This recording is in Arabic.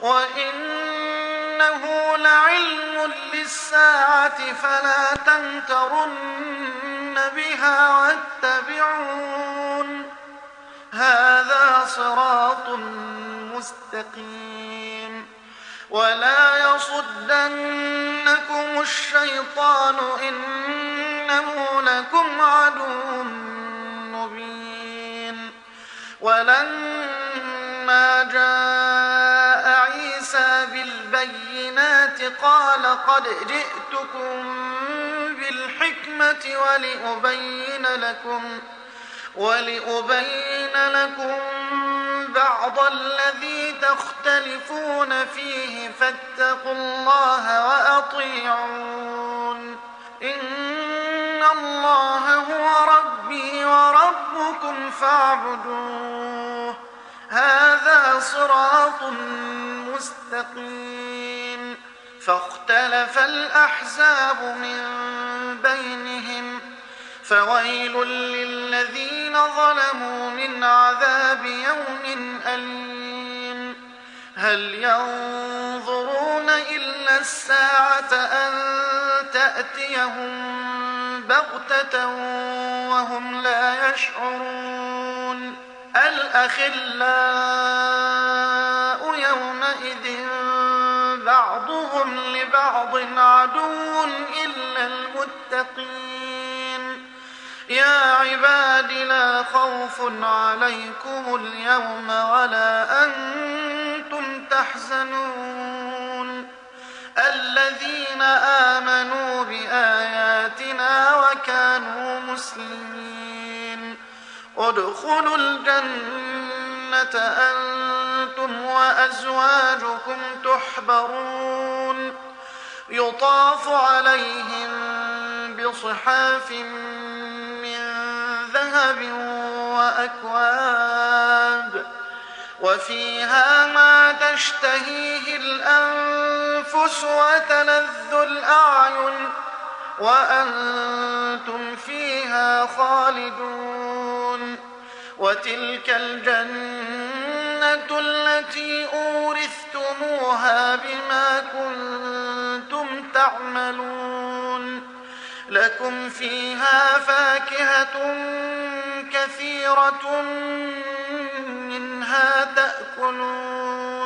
وإنه لعلم للساعة فلا تمترن بها واتبعون هذا صراط مستقيم ولا يصدنكم الشيطان إنه لكم عدو مبين ولما جاء عيسى بالبينات قال قد جئتكم بالحكمة ولأبين لكم بعض الذي تختلفون فيه فاتقوا الله وأطيعون إن الله هو ربي وربكم فاعبدوه هذا صراط مستقيم فاختلف الأحزاب من بينهم فويل للذين ظلموا من عذاب يوم أليم هل ينظرون إلا الساعة أن تأتيهم بغتة وهم لا يشعرون الأخلاء يومئذ بعضهم لبعض عدو إلا المتقين يا عباد لا خوف عليكم اليوم ولا أنتم تحزنون الذين آمنوا بآياتنا وكانوا مسلمين ادخلوا الجنة أنتم وأزواجكم تحبرون يطاف عليهم بصحاف من ذهب وأكواب وفيها ما تشتهيه الأنفس وتلذ الأعين وأنتم فيها خالدون وتلك الجنة التي أورثتموها بما كنتم تعملون لكم فيها فاكهة كثيرة منها تأكلون